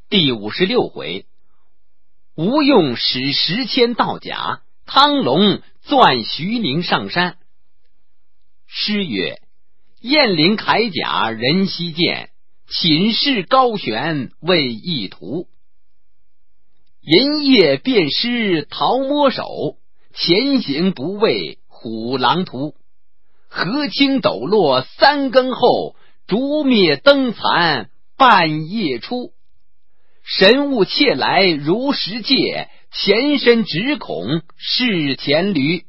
第56回，吴用使10千盗甲，汤龙钻徐宁上山。诗曰：雁翎铠甲人稀见，寝室高悬为一图。银叶便施桃摸手，前行不畏虎狼图。河清斗落3更后，烛灭灯残半夜出。神物窃来如石界，前身只恐是黔驴。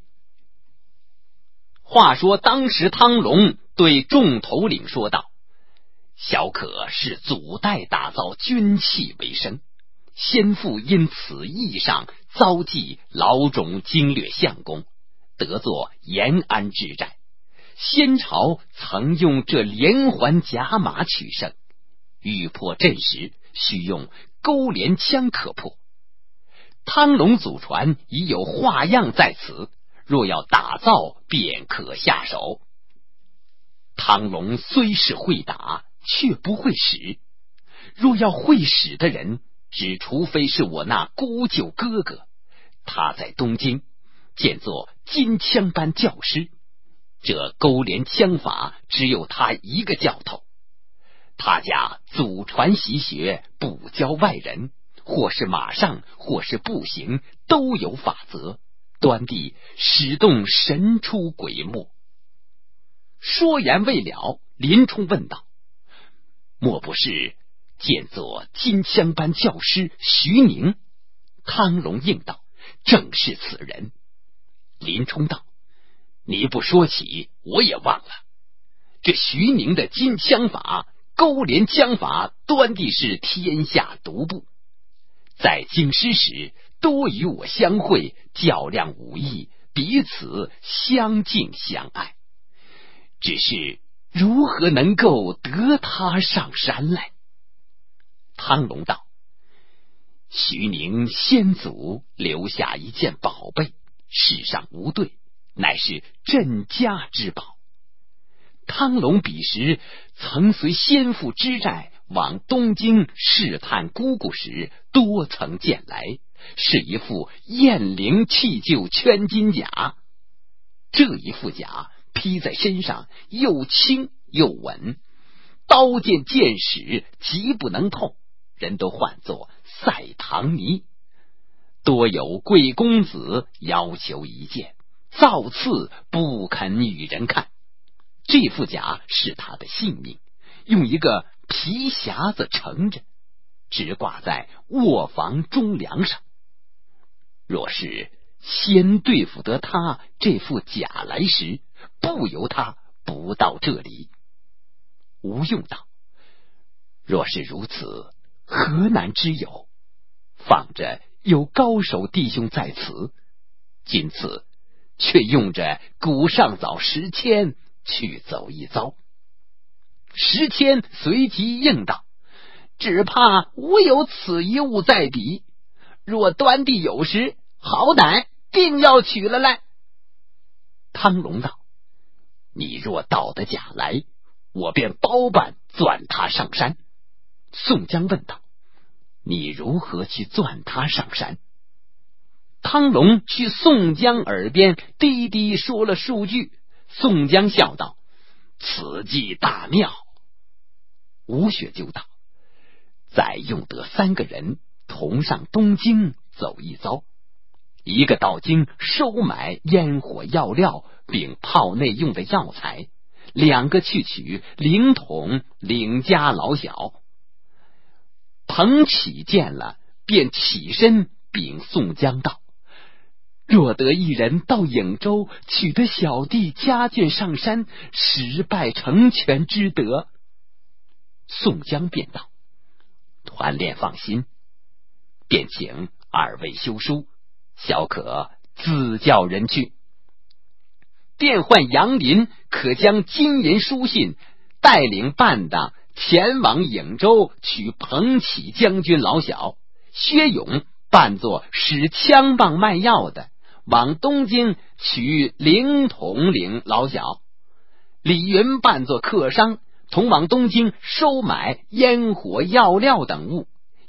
话说当时汤龙对众头领说道：小可是祖代打造军器为生，先父因此意上遭际老种经略相公，得作延安之战。先朝曾用这连环甲马取胜，欲破阵时须用钩镰枪可破。汤龙祖传已有画样在此，若要打造便可下手。汤龙虽是会打，却不会使。若要会使的人，只除非是我那姑舅哥哥，他在东京见作金枪班教师，这钩镰枪法只有他一个教头。他家祖传习学，不教外人，或是马上或是步行，都有法则，端地使动神出鬼没。说言未了，林冲问道：莫不是见作金枪班教师徐宁？汤龙应道：正是此人。林冲道：你不说起，我也忘了。这徐宁的金枪法、钩镰枪法，端地是天下独步。在京师时，多与我相会，较量武艺，彼此相敬相爱。只是如何能够得他上山来？汤龙道：徐宁先祖留下一件宝贝，世上无对，乃是镇家之宝。汤龙彼时曾随先父之寨往东京试探姑姑时，多曾见来，是一副雁翎弃旧圈金甲。这一副甲披在身上，又轻又稳，刀剑剑矢极不能痛，人都唤作赛唐尼。多有贵公子要求一件，造次不肯与人看。这副甲是他的性命，用一个皮匣子盛着，只挂在卧房中梁上。若是先对付得他这副甲来时，不由他不到这里。吴用道：若是如此，何难之有？放着有高手弟兄在此，今次却用着古上早10千去走一遭。10千随即应道：只怕无有此一物在彼，若端地有时，好歹定要取了来。汤龙道：你若盗得甲来，我便包办钻他上山。宋江问道：你如何去钻他上山？汤龙去宋江耳边低低说了数句。宋江笑道：此计大妙。吴学究道：再用得3个人同上东京走一遭，一个到京收买烟火药料并炮内用的药材，2个去取灵桶领家老小。彭起见了，便起身禀宋江道：若得一人到颍州取得小弟家眷上山，实拜成全之德。宋江便道：团练放心，便请2位修书，小可自叫人去。便唤杨林，可将金银书信带领伴当前往颍州取彭起将军老小，薛勇扮作使枪棒卖药的，往东京取灵统领老小，李云扮作客商，同往东京收买烟火药料等物，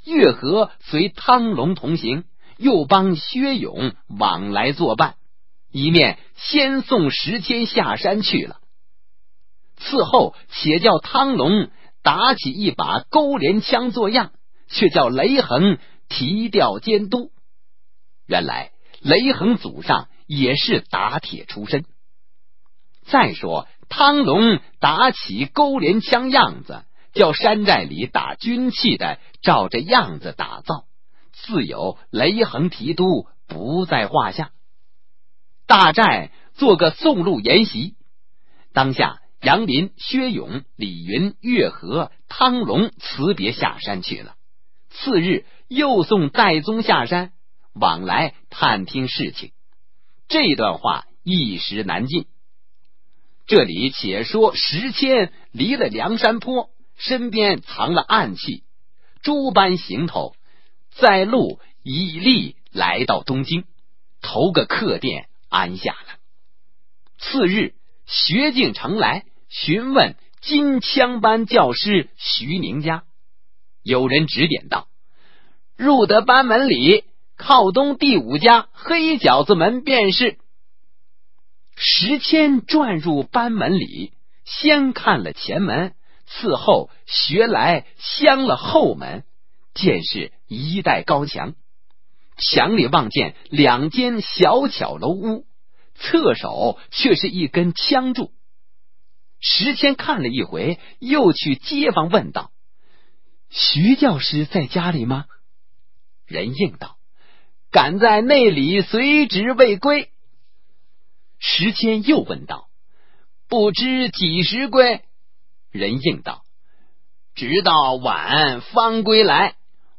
月和随汤龙同行，又帮薛勇往来作伴，一面先送石阡下山去了。此后且叫汤龙打起一把钩镰枪做样，却叫雷横提调监督。原来雷横祖上也是打铁出身。再说汤龙打起钩镰枪样子，叫山寨里打军器的照着样子打造，自有雷横提督不在话下。大寨做个送路筵席，当下杨林、薛勇、李云、岳和、汤龙辞别下山去了。次日又送戴宗下山，往来探听事情。这段话一时难尽。这里且说石阡离了梁山坡，身边藏了暗器，诸般行头，在路以力来到东京，投个客店安下了。次日薛进城来询问金枪班教师徐宁家，有人指点道：入得班门里，靠东第5家黑饺子门便是。石阡转入班门里，先看了前门，次后学来相了后门，见是一带高墙，墙里望见2间小巧楼屋，侧手却是一根枪柱。石阡看了一回，又去街坊问道：徐教师在家里吗？人应道：赶在内里随职未归。石阡又问道：不知几时归？人应道：直到晚方归来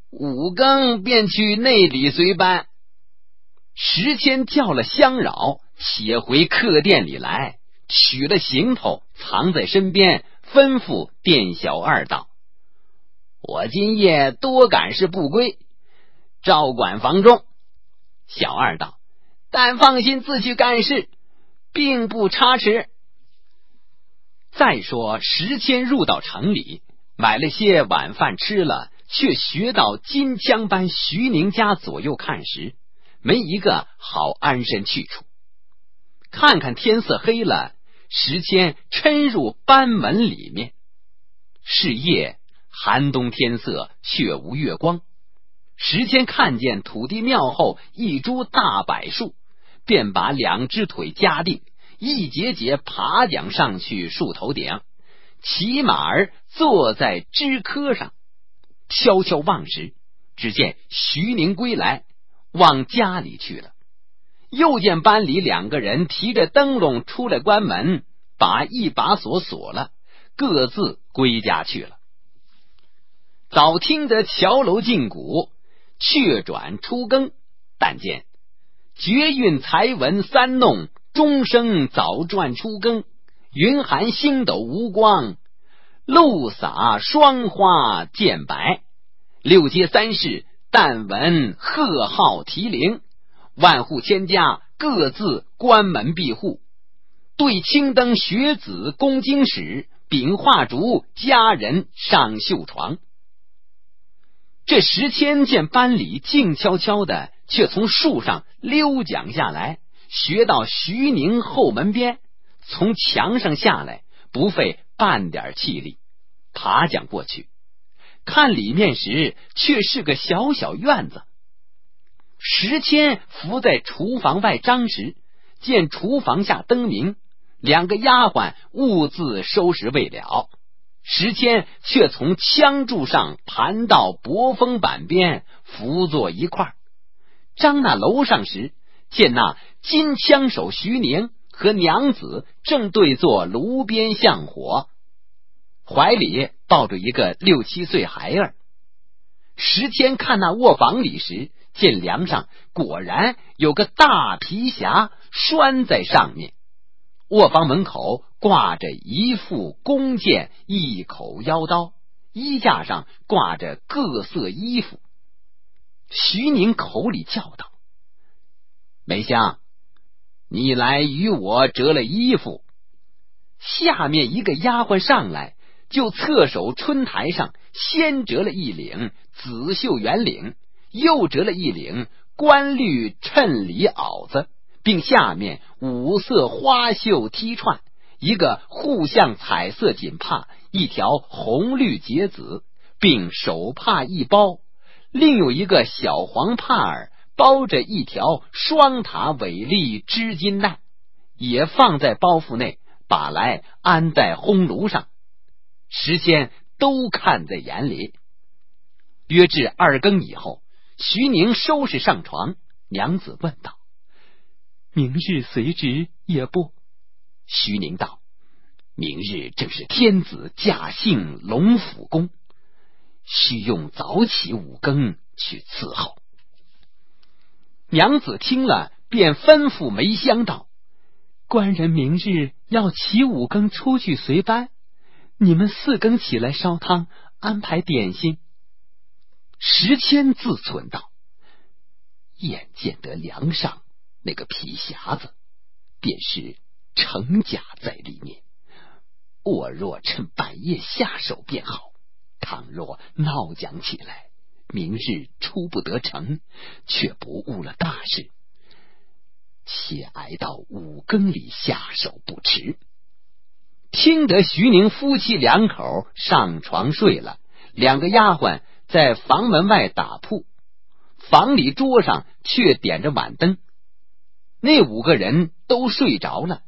，5更便去内里随班。石阡叫了相扰，且回客店里来，取了行头藏在身边，吩咐店小二道：我今夜多赶事不归，照管房中。小二道：但放心自去干事，并不差池。再说石阡入到城里，买了些晚饭吃了，却学到金枪班徐宁家左右看时，没一个好安身去处。看看天色黑了，石阡嗔入班门里面。是夜，寒冬天色，却无月光。石阡看见土地庙后一株大柏树，便把2只腿夹定，一节节爬将上去树头顶，骑马儿坐在枝柯上，悄悄望时，只见徐宁归来，往家里去了。又见班里2个人提着灯笼出来关门，把一把锁锁了，各自归家去了。早听得桥楼进鼓，却转初更，但见绝韵才文3弄，钟声早转初更，云寒星斗无光，露洒霜花渐白。6街3市，但闻贺号提铃，万户千家各自关门闭户，对青灯学子攻经史，秉画烛家人上绣床。这石阡见班里静悄悄的，却从树上溜讲下来，学到徐宁后门边，从墙上下来，不费半点气力，爬讲过去。看里面时，却是个小小院子。石阡伏在厨房外张时，见厨房下灯明，2个丫鬟兀自收拾未了。石阡却从枪柱上盘到薄风板边，伏坐一块。张那楼上时，见那金枪手徐宁和娘子正对坐炉边向火，怀里抱着一个6、7岁孩儿。石阡看那卧房里时，见梁上果然有个大皮匣拴在上面，卧房门口挂着一副弓箭，1口腰刀，衣架上挂着各色衣服。徐宁口里叫道：梅香，你来与我折了衣服。下面一个丫鬟上来， 就侧手春台上先折了一领紫绣圆领，又折了一领官绿衬里袄子，并下面五色花绣踢串，一个互相彩色锦帕，一条红绿结子，并手帕一包，另有一个小黄帕儿包着一条双塔尾立织金带，也放在包袱内，把来安在烘炉上。时迁都看在眼里。约至2更以后，徐宁收拾上床，娘子问道：明日随之也不？徐宁道：明日正是天子驾幸龙府宫，须用早起5更去伺候。娘子听了，便吩咐梅香道：官人明日要起5更出去随班，你们4更起来烧汤，安排点心。时迁自忖道：眼见得梁上那个皮匣子，便是成甲在里面，我若趁半夜下手便好，倘若闹讲起来，明日出不得城，却不误了大事，且挨到5更里下手不迟。听得徐宁夫妻2口上床睡了，2个丫鬟在房门外打铺，房里桌上却点着晚灯。那5个人都睡着了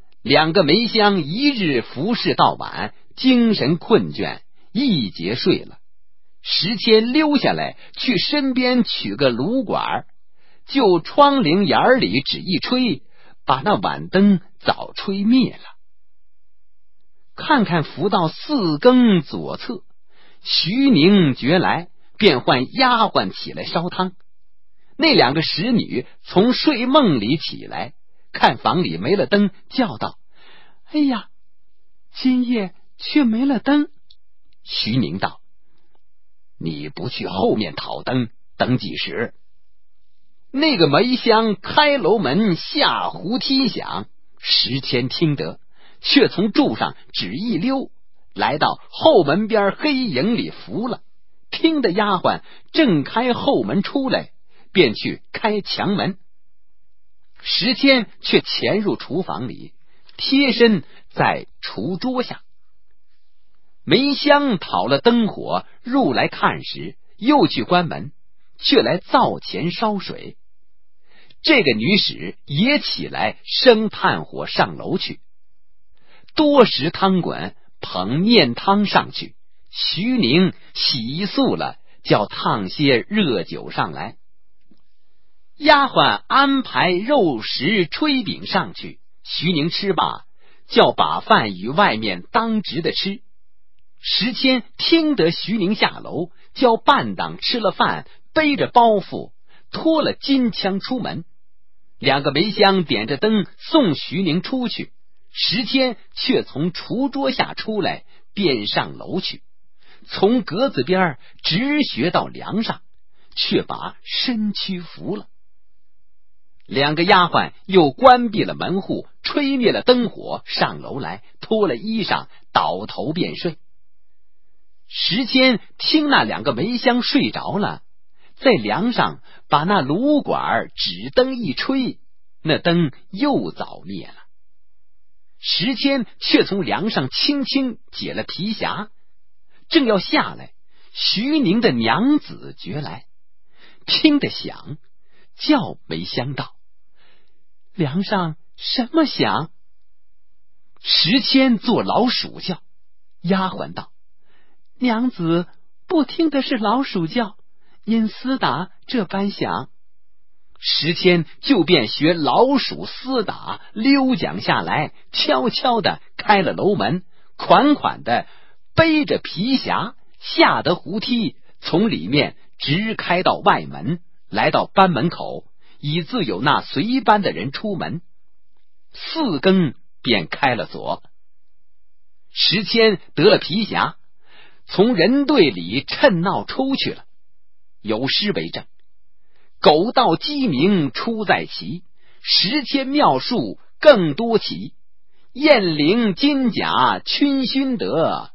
，2个梅香一日服侍到晚，精神困倦，一节睡了。时迁溜下来去身边取个炉管，就窗棂眼里只一吹，把那晚灯早吹灭了。看看扶到4更左侧，徐宁觉来，便唤丫鬟起来烧汤。那2个使女从睡梦里起来，看房里没了灯，叫道：哎呀，今夜却没了灯。徐宁道：你不去后面讨灯，等几时？那个梅香开楼门下胡踢响，时迁听得，却从柱上只一溜，来到后门边黑影里伏了。听得丫鬟正开后门出来，便去开墙门。时迁却潜入厨房里，贴身在厨桌下。梅香讨了灯火入来看时，又去关门，却来灶前烧水。这个女使也起来生炭火上楼去，多时汤滚，捧面汤上去。徐宁洗漱了，叫烫些热酒上来。丫鬟安排肉食炊饼上去，徐宁吃罢，叫把饭与外面当值的吃。时迁听得徐宁下楼，叫伴当吃了饭，背着包袱，拖了金枪出门。2个梅香点着灯送徐宁出去，时迁却从厨桌下出来，便上楼去，从格子边直学到梁上，却把身躯扶了。2个丫鬟又关闭了门户，吹灭了灯火，上楼来脱了衣裳，倒头便睡。时迁听那2个梅香睡着了，在梁上把那炉管纸灯一吹，那灯又早灭了。时迁却从梁上轻轻解了皮匣，正要下来，徐宁的娘子觉来，听得响，叫梅香道：梁上什么响？时迁做老鼠叫。丫鬟道：娘子不听的是老鼠叫，因厮打这般响。时迁就便学老鼠厮打，溜讲下来，悄悄的开了楼门，款款的背着皮匣，下得胡梯，从里面直开到外门，来到班门口，已自有那随班的人出门。4更便开了锁。时迁得了皮匣，从人队里趁闹出去了。有诗为证：狗盗鸡鸣出在齐，时迁妙术更多奇。雁翎金甲群勋得，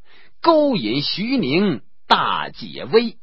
勾引徐宁，大解危。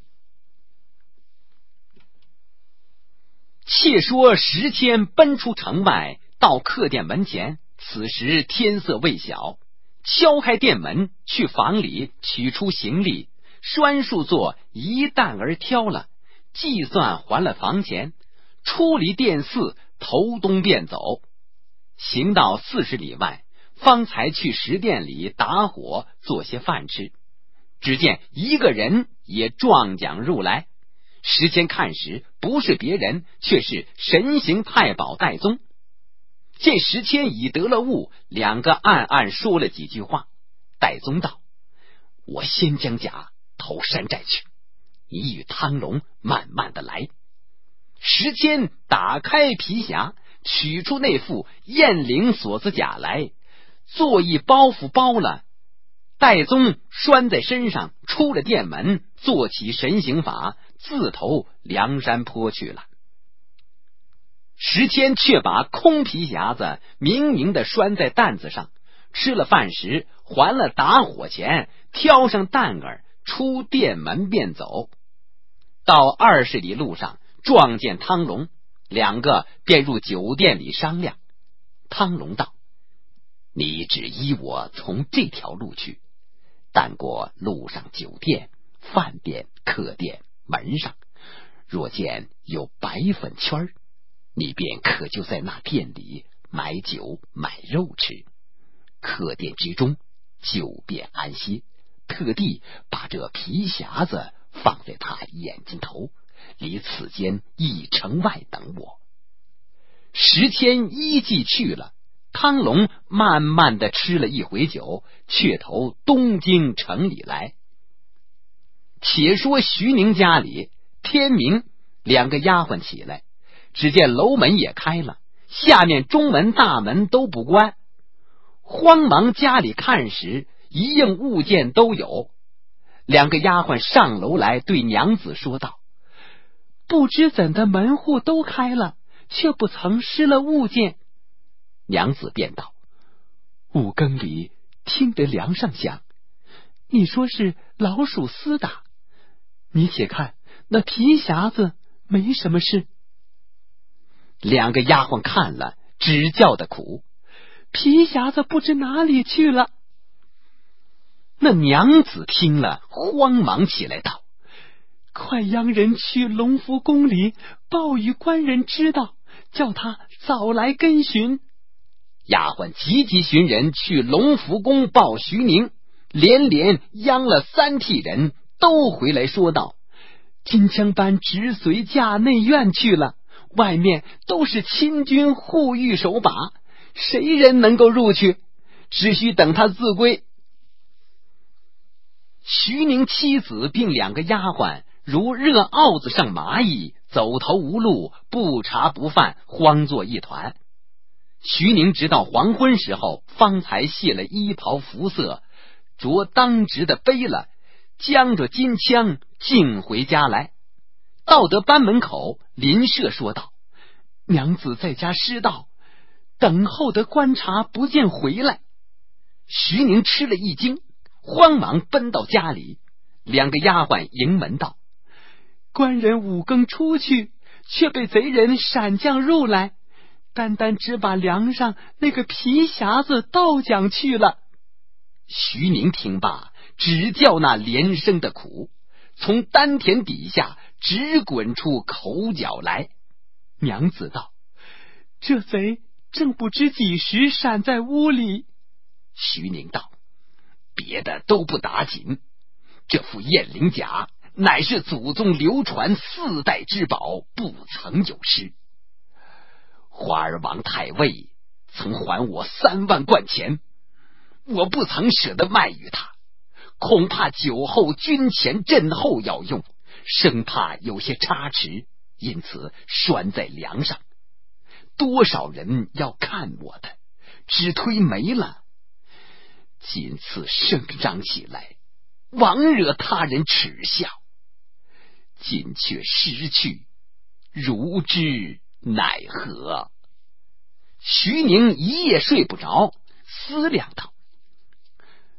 且说石谦奔出城外，到客店门前，此时天色未晓，敲开店门，去房里取出行李，拴束作一担而挑了，计算还了房钱，出离店肆，头东便走。行到40里外，方才去食店里打火做些饭吃，只见一个人也撞将入来。石谦看时，不是别人，却是神行太保戴宗。见石谦已得了物，两个暗暗说了几句话。戴宗道：我先将甲投山寨去，你与汤龙慢慢的来。石谦打开皮匣，取出那副雁翎锁子甲来，做一包袱包了，戴宗拴在身上，出了店门，做起神行法，自投梁山坡去了。石谦却把空皮匣子明明的拴在担子上，吃了饭时还了打火钱，挑上担儿，出店门便走。到20里路上，撞见汤龙，两个便入酒店里商量。汤龙道：你只依我从这条路去，但过路上酒店、饭店、客店门上，若见有白粉圈，你便可就在那店里买酒买肉吃，客店之中就便安歇，特地把这皮匣子放在他眼睛头，离此间1城外等我。石谦依计去了。汤龙慢慢的吃了一回酒，却投东京城里来。且说徐宁家里，天明，两个丫鬟起来，只见楼门也开了，下面中门大门都不关。慌忙家里看时，一应物件都有。两个丫鬟上楼来，对娘子说道：不知怎的门户都开了，却不曾失了物件。娘子便道：5更里听得梁上响，你说是老鼠厮打，你且看那皮匣子没什么事。两个丫鬟看了，只叫的苦，皮匣子不知哪里去了。那娘子听了，慌忙起来道：快央人去隆福宫里报与官人知道，叫他早来跟寻。丫鬟急急寻人去隆福宫报徐宁，连连央了3替人，都回来说道：金枪班直随驾内院去了，外面都是亲军护御守把，谁人能够入去？只需等他自归。徐宁妻子并2个丫鬟如热鏊子上蚂蚁，走投无路，不茶不饭，慌作一团。徐宁直到黄昏时候，方才卸了衣袍服色，着当值的背了，将着金枪径回家来。到得班门口，邻舍说道：娘子在家失道，等候的观察不见回来。徐宁吃了一惊，慌忙奔到家里。2个丫鬟迎门道：官人5更出去，却被贼人闪将入来，单单只把梁上那个皮匣子倒讲去了。徐宁听罢，只叫那连声的苦，从丹田底下直滚出口角来。娘子道：这贼正不知几时闪在屋里。徐宁道：别的都不打紧，这副雁翎甲乃是祖宗流传4代之宝，不曾有失。花儿王太尉曾还我3万贯钱，我不曾舍得卖与他，恐怕酒后军前阵后要用，生怕有些差池，因此拴在梁上。多少人要看我的，只推没了。今次声张起来，枉惹他人耻笑，今却失去，如之奈何？徐宁一夜睡不着，思量道：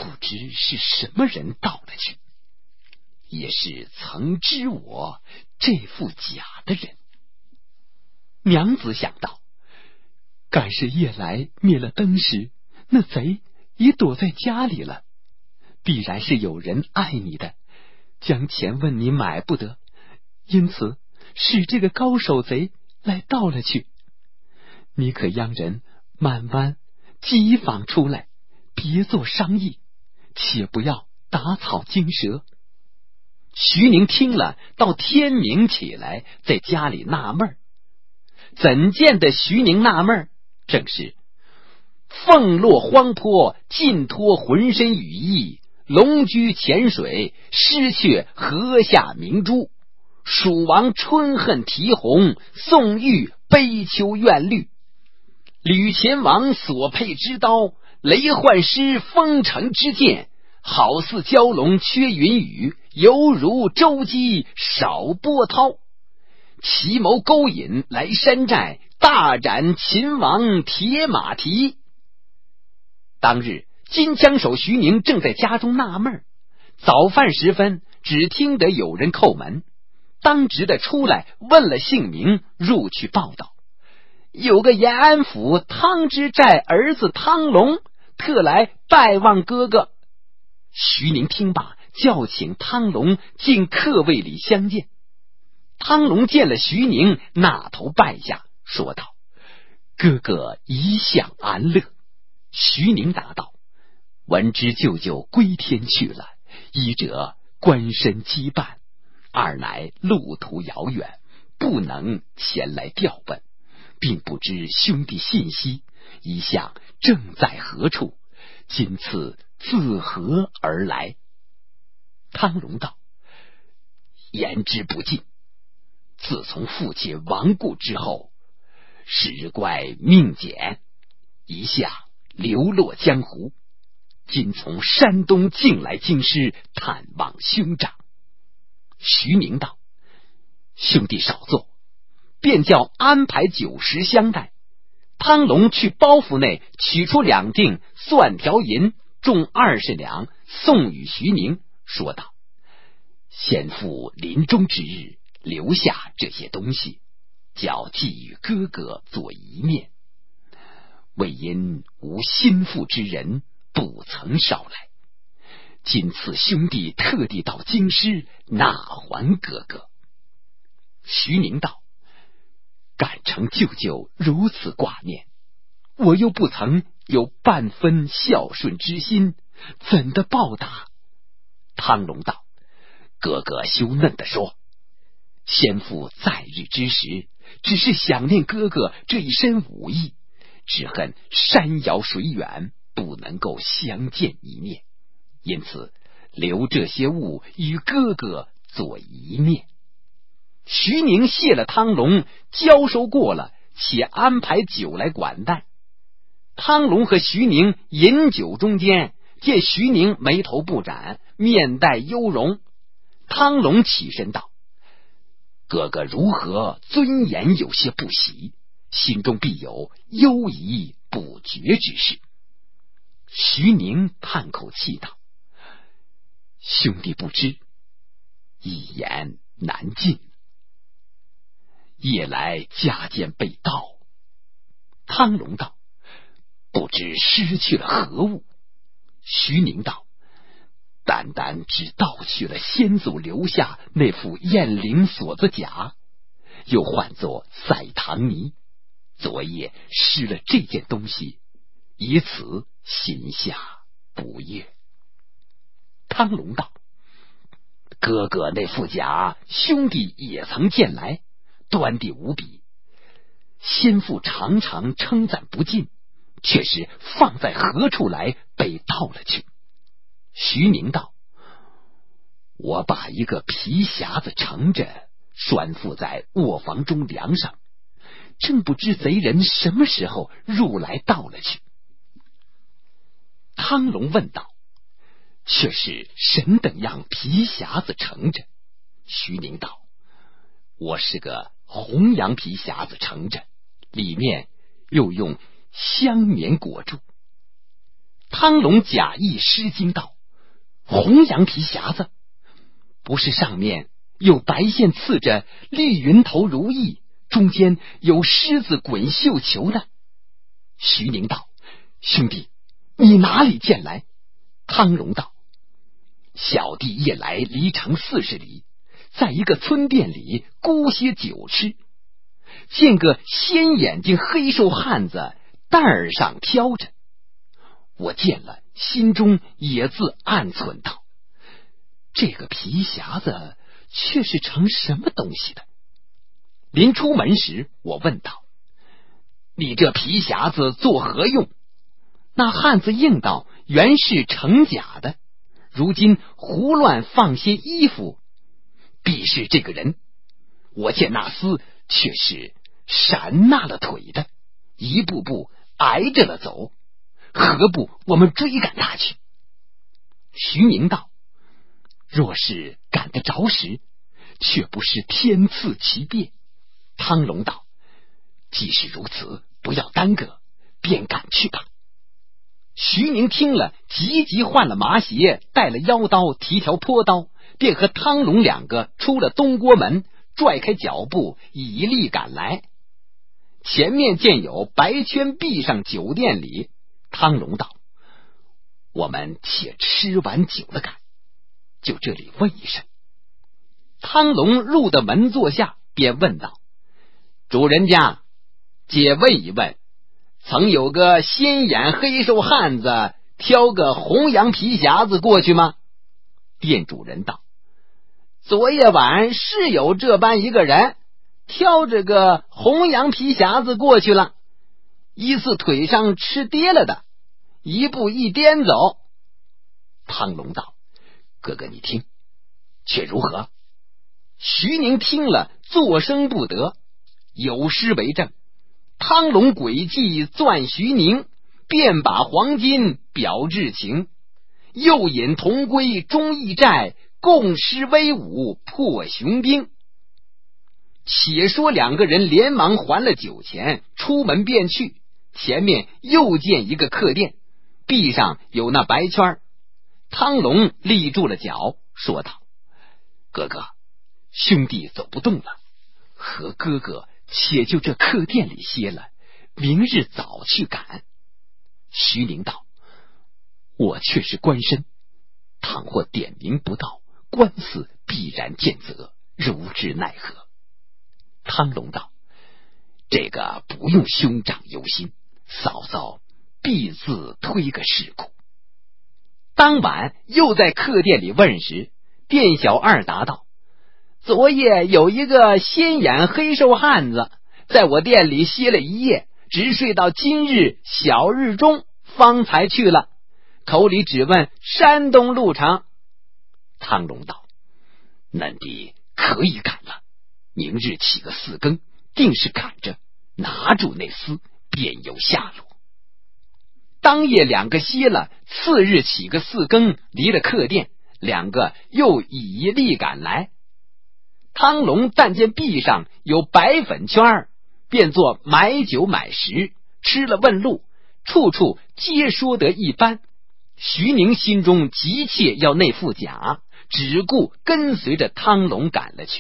知是什么人盗了去，也是曾知我这副甲的人。娘子想到，赶是夜来灭了灯时，那贼也躲在家里了，必然是有人爱你的，将钱问你买不得，因此使这个高手贼来盗了去。你可央人慢慢机坊出来，别做商议，且不要打草惊蛇。徐宁听了，到天明起来，在家里纳闷。怎见得徐宁纳闷？正是凤落荒坡，尽脱浑身羽翼，龙居浅水，失却河下明珠。蜀王春恨啼红，宋玉悲秋怨绿。吕虔王所佩之刀，雷幻师封城之剑，好似蛟龙缺云雨，犹如舟楫少波涛。奇谋勾引来山寨，大斩秦王铁马蹄。当日金枪手徐宁正在家中纳闷，早饭时分，只听得有人叩门，当值的出来问了姓名，入去报道，有个延安府汤之寨儿子汤龙特来拜望哥哥。徐宁听罢，叫请汤龙进客位里相见。汤龙见了徐宁，纳头拜下，说道：哥哥一向安乐。徐宁答道：闻知舅舅归天去了，一者官身羁绊，二乃路途遥远，不能前来调问，并不知兄弟信息，一向正在何处，今次自何而来？汤龙道：言之不尽。自从父亲亡故之后，使怪命简，一向流落江湖，今从山东进来京师探望兄长。徐宁道：兄弟少坐，便叫安排酒食相待。汤龙去包袱内取出2锭蒜条银，重20两，送与徐宁，说道：先父临终之日留下这些东西，叫寄与哥哥做一面，为因无心腹之人，不曾捎来。今次兄弟特地到京师纳还哥哥。徐宁道：感承舅舅如此挂念，我又不曾有半分孝顺之心，怎的报答？汤龙道：哥哥羞嫩地说，先父在日之时，只是想念哥哥这一身武艺，只恨山遥水远，不能够相见一面，因此留这些物与哥哥做一面。徐宁谢了汤龙，交收过了，且安排酒来管待。汤龙和徐宁饮酒中间，见徐宁眉头不展，面带忧容。汤龙起身道：哥哥如何尊严有些不喜，心中必有忧疑不决之事。徐宁叹口气道：兄弟不知，一言难尽。夜来家间被盗。汤龙道：不知失去了何物？徐宁道：单单只盗去了先祖留下那副燕翎锁子甲，又唤作赛唐泥。昨夜失了这件东西，以此心下不悦。汤龙道：哥哥那副甲，兄弟也曾见来，端地无比，先父常常称赞不尽，却是放在何处来被盗了去。徐宁道：我把一个皮匣子盛着，拴缚在卧房中梁上，正不知贼人什么时候入来盗了去。汤龙问道：却是神等样皮匣子盛着？徐宁道：我是个红羊皮匣子盛着，里面又用香棉裹住。 汤龙假意失惊道：红羊皮匣子，不是上面有白线刺着绿云头如意，中间有狮子滚绣球的？徐宁道：兄弟，你哪里见来？汤龙道：小弟夜来离城40里，在一个村店里沽些酒吃，见个鲜眼睛黑瘦汉子担儿上挑着，我见了，心中也自暗忖道：这个皮匣子却是成什么东西的？临出门时，我问道：你这皮匣子作何用？那汉子应道：原是成假的，如今胡乱放些衣服，必是这个人。我见那厮却是闪纳了腿的，一步步挨着了走，何不我们追赶他去？徐宁道：若是赶得着时，却不是天赐其便。汤龙道：既是如此，不要耽搁，便赶去吧。徐宁听了，急急换了麻鞋，带了腰刀，提条坡刀，便和汤龙两个出了东郭门，拽开脚步，以力赶来。前面见有白圈壁上酒店里，汤龙道：我们且吃完酒了赶，就这里问一声。汤龙入的门坐下，便问道：主人家，且问一问，曾有个鲜眼黑瘦汉子挑个红羊皮匣子过去吗？店主人道：昨夜晚是有这般一个人，挑着个红羊皮匣子过去了，疑似腿上吃跌了的，一步一颠走。汤龙道：哥哥你听，却如何？徐宁听了，作声不得，有诗为证：汤龙诡计钻徐宁，便把黄金表至情，又引同归忠义寨，共施威武破雄兵。且说两个人连忙还了酒钱，出门便去。前面又见一个客店，壁上有那白圈。汤龙立住了脚，说道：哥哥，兄弟走不动了，和哥哥且就这客店里歇了，明日早去赶。徐宁道：我却是官绅，倘或点名不到，官司必然见责，如之奈何？汤龙道：这个不用兄长忧心，嫂嫂必自推个事故。当晚又在客店里问时，店小二答道：昨夜有一个鲜眼黑瘦汉子在我店里歇了一夜，直睡到今日小日中方才去了，口里只问山东路程。汤龙道：嫩弟可以赶了，明日起个4更，定是赶着拿住那厮，便有下落。当夜两个歇了，次日起个4更，离了客店，两个又以力赶来。汤龙但见壁上有白粉圈，便做买酒买食，吃了问路，处处皆说得一般。徐宁心中急切要那副甲，只顾跟随着汤龙赶了去。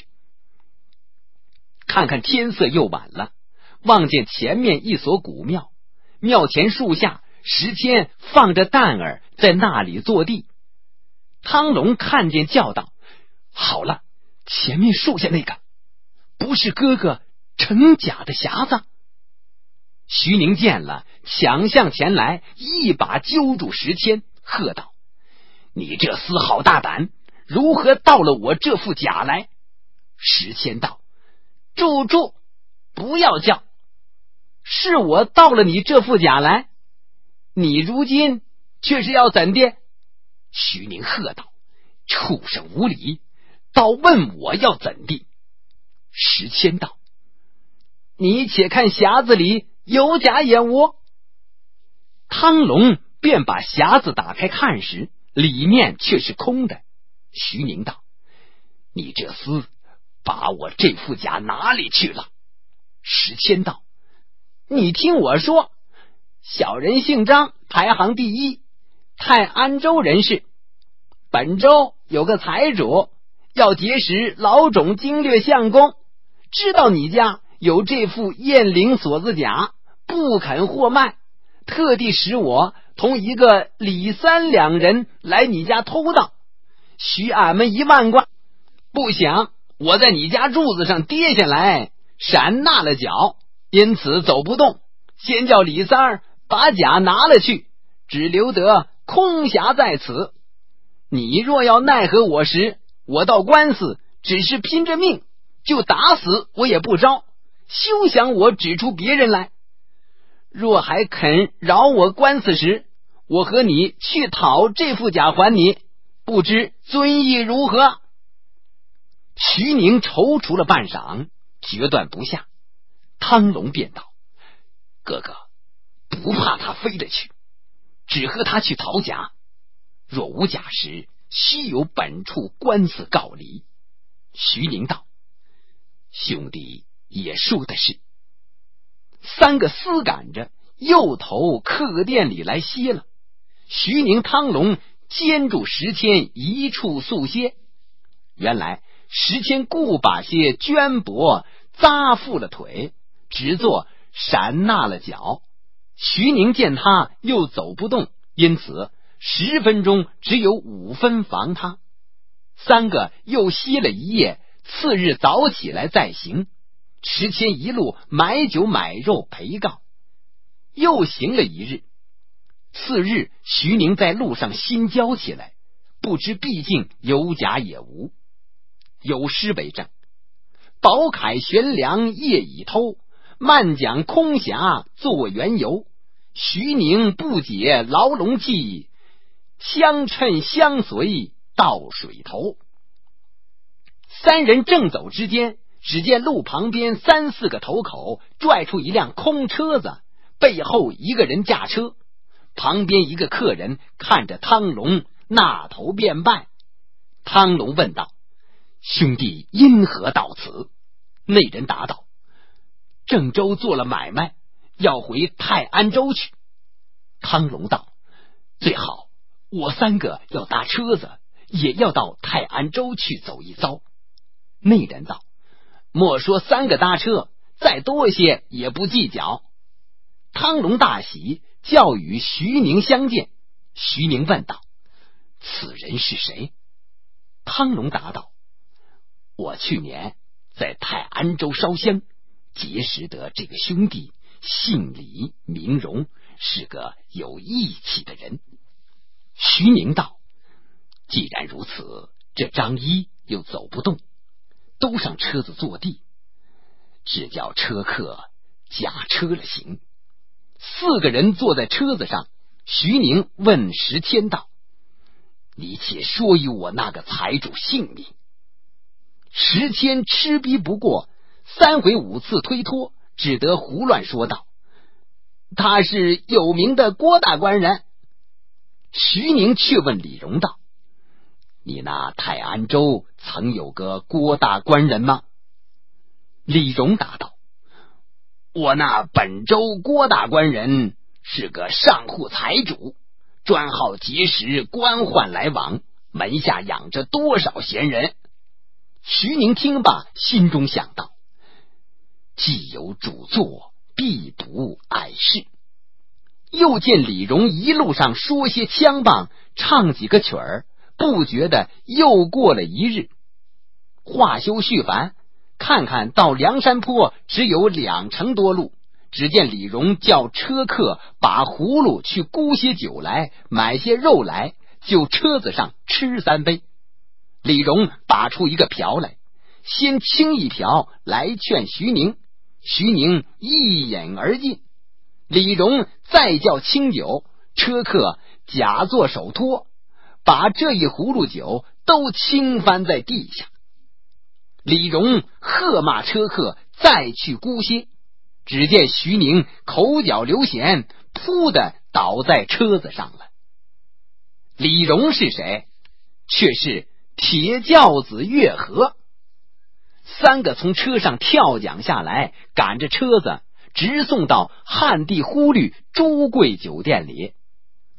看看天色又晚了，望见前面一所古庙，庙前树下石谦放着担儿在那里坐地。汤龙看见叫道：好了，前面树下那个不是哥哥成假的匣子？徐宁见了，抢向前来，一把揪住石谦，喝道：你这厮好大胆，如何盗了我这副甲来？石谦道：住，不要叫，是我盗了你这副甲来，你如今却是要怎的？徐宁喝道：畜生无礼，倒问我要怎地？石谦道：你且看匣子里有甲也无？汤龙便把匣子打开看时，里面却是空的。徐宁道：你这厮把我这副甲哪里去了？石谦道：你听我说，小人姓张，排行第一， 泰安州人士，本州有个财主要结识老种经略相公，知道你家有这副燕翎锁子甲，不肯货卖，特地使我同一个李三两人来你家偷盗，许俺们1万贯。不想我在你家柱子上跌下来，闪纳了脚，因此走不动，先叫李三儿把甲拿了去，只留得空匣在此。你若要奈何我时，我到官司只是拼着命，就打死我也不招，休想我指出别人来。若还肯饶我官司时，我和你去讨这副甲还你，不知尊意如何？徐宁踌躇了半晌，决断不下。汤龙便道：哥哥，不怕他飞了去，只和他去讨甲，若无甲时，须有本处官司告理。徐宁道：兄弟也说的是。3个厮赶着又投客店里来歇了。徐宁、汤龙监住石谦一处宿歇。原来石谦故把些绢帛扎缚了腿，只做闪纳了脚。徐宁见他又走不动，因此10分钟只有5分防他。3个又歇了一夜，次日早起来再行。石谦一路买酒买肉陪告，又行了一日。次日徐宁在路上心焦起来，不知毕竟有甲也无。有诗为证：宝铠悬梁夜已偷，漫桨空匣作缘由。徐宁不解牢笼计，相趁相随到水头。3人正走之间，只见路旁边3、4个头口拽出一辆空车子，背后一个人驾车，旁边一个客人看着汤龙，那头便拜。汤龙问道：兄弟因何到此？那人答道：郑州做了买卖，要回泰安州去。汤龙道：最好我3个要搭车子，也要到泰安州去走一遭。那人道：莫说3个搭车，再多些也不计较。汤龙大喜，叫与徐宁相见。徐宁问道：此人是谁？汤龙答道：我去年在泰安州烧香，结识得这个兄弟，姓李名荣，是个有义气的人。徐宁道：既然如此，这张一又走不动，都上车子坐地，只叫车客驾车了行。4个人坐在车子上。徐宁问石谦道：你且说与我那个财主姓名。石谦吃逼不过，3回5次推脱，只得胡乱说道：他是有名的郭大官人。徐宁却问李荣道：你那泰安州曾有个郭大官人吗？李荣答道：我那本州郭大官人是个上户财主，专好结识官宦来往，门下养着多少闲人。徐宁听罢，心中想到：既有主作，必不碍事。又见李荣一路上说些枪棒，唱几个曲儿，不觉得又过了一日。话休续烦，看看到梁山坡只有2程多路，只见李荣叫车客把葫芦去沽些酒来，买些肉来，就车子上吃3杯。李荣把出一个瓢来，先倾一瓢来劝徐宁，徐宁一饮而尽。李荣再叫清酒，车客假作手托，把这一葫芦酒都倾翻在地下。李荣喝骂车客再去沽些，只见徐宁口角流涎，扑的倒在车子上了。李荣是谁？却是铁轿子月和。3个从车上跳桨下来，赶着车子直送到汉地忽律朱贵酒店里。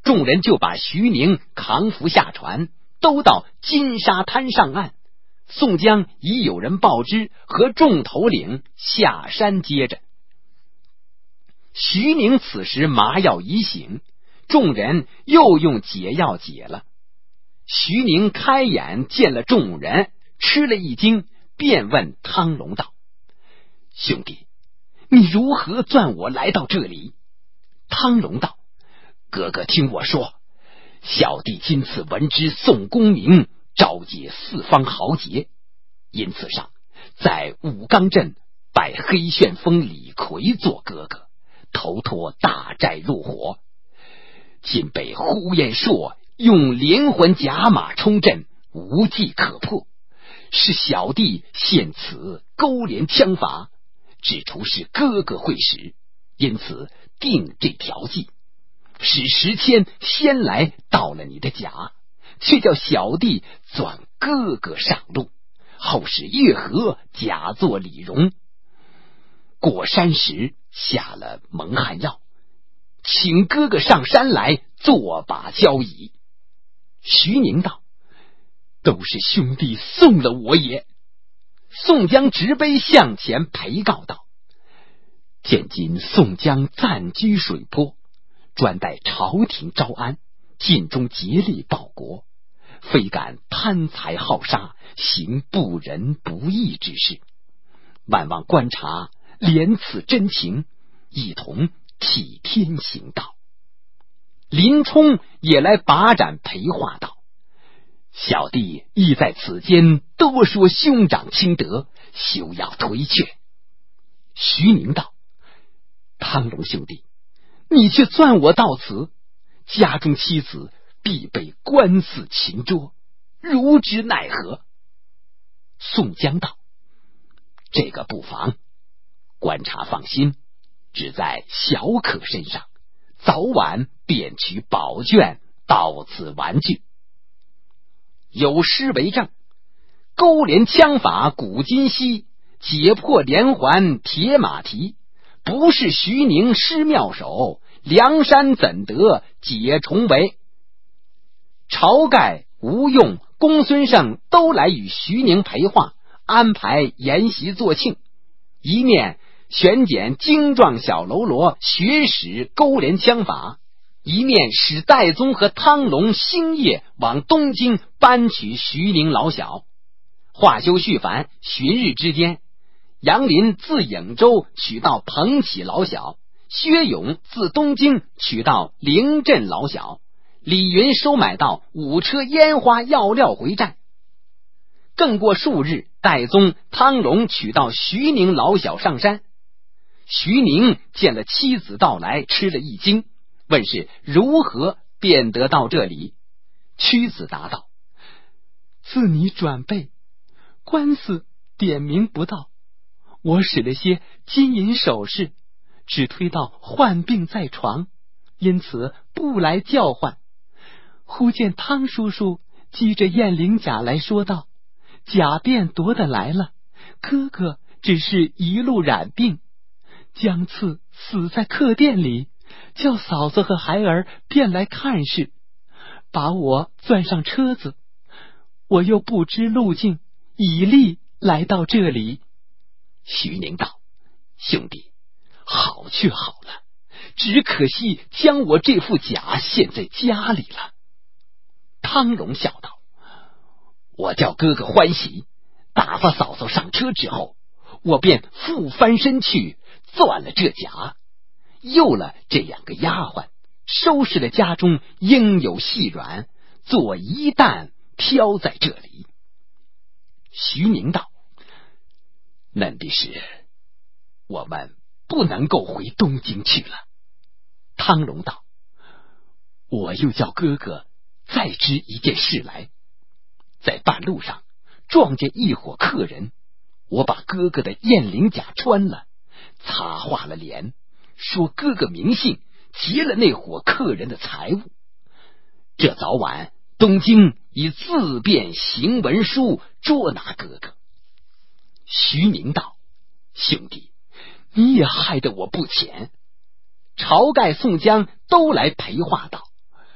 众人就把徐宁扛扶下船，都到金沙滩上岸。宋江已有人报知，和众头领下山接着。徐宁此时麻药已醒，众人又用解药解了。徐宁开眼见了众人，吃了一惊，便问汤龙道：兄弟，你如何钻我来到这里？汤龙道：哥哥听我说，小弟今次闻知宋公明召集四方豪杰，因此上在武冈镇拜黑旋风李逵做哥哥，头托大寨入伙。今被呼延灼用连环甲马冲阵，无计可破，是小弟现此勾连枪法，只除是哥哥会使，因此定这条计，使时迁先来到了你的甲，却叫小弟转哥哥上路，后使月河假作李荣，过山时下了蒙汗药，请哥哥上山来作把交椅。徐宁道：都是兄弟送了我也。宋江执杯向前陪告道：现今宋江暂居水泊，专待朝廷招安，尽忠竭力报国，非敢贪财好杀，行不仁不义之事。万望观察怜此真情，一同替天行道。林冲也来把盏陪话道：小弟亦在此间多说兄长清德，休要推却。徐宁道：汤龙兄弟，你却钻我到此，家中妻子必被官司擒捉，如之奈何？宋江道：这个不妨，观察放心，只在小可身上，早晚便取宝卷到此玩具。有诗为证：勾连枪法古今稀，解破连环铁马蹄。不是徐宁施妙手，梁山怎得解重围？晁盖、吴用、公孙胜都来与徐宁陪话，安排筵席作庆，一面选拣精壮小喽啰学使勾连枪法，一面使戴宗和汤龙星夜往东京搬取徐宁老小。话休续繁，旬日之间，杨林自颍州取到彭起老小，薛勇自东京取到灵镇老小，李云收买到5车烟花药料回战。更过数日，戴宗、汤龙取到徐宁老小上山。徐宁见了妻子到来，吃了一惊，问是如何便得到这里。屈子答道：自你转背，官司点名不到，我使了些金银首饰，只推到患病在床，因此不来叫唤。忽见汤叔叔系着燕翎甲来说道：甲便夺得来了，哥哥只是一路染病，将次死在客店里，叫嫂子和孩儿便来看事，把我钻上车子，我又不知路径，以力来到这里。徐宁道：兄弟，好去好了，只可惜将我这副甲献在家里了。汤龙笑道：我叫哥哥欢喜，打发嫂嫂上车之后，我便复翻身去钻了这甲，诱了这2个丫鬟，收拾了家中应有细软，做一担挑在这里。徐宁道：嫩的是我们不能够回东京去了。汤龙道：我又叫哥哥再知一件事来，在半路上撞见一伙客人，我把哥哥的燕翎甲穿了，擦化了脸，说哥哥名姓，劫了那伙客人的财物。这早晚东京以自辩行文书捉拿哥哥。徐宁道：兄弟，你也害得我不浅。晁盖、宋江都来陪话道：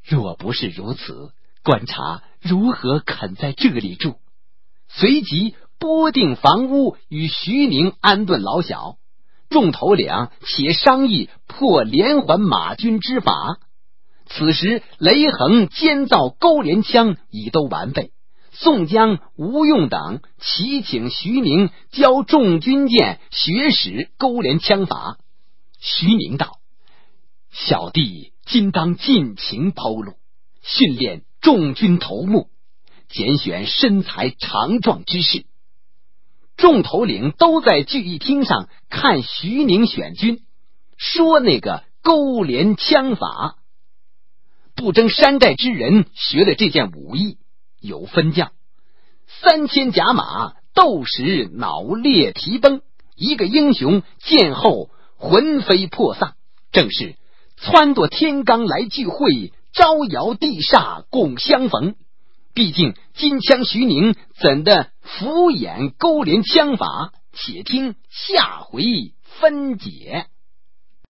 若不是如此，观察如何肯在这里住？随即拨定房屋与徐宁安顿老小，众头领且商议破连环马军之法。此时雷横监造钩镰枪已都完备，宋江、吴用等齐请徐宁教众军舰学使钩镰枪法。徐宁道：小弟今当尽情剖路，训练众军头目，拣选身材强壮之士。众头领都在聚义厅上看徐宁选军，说那个钩镰枪法。不争山寨之人学了这件武艺，有分将3000甲马，斗时脑裂蹄崩，一个英雄见后魂飞魄丧，正是撺掇天罡来聚会，招摇地煞共相逢。毕竟金枪徐宁怎的敷衍勾连枪法，且听下回分解。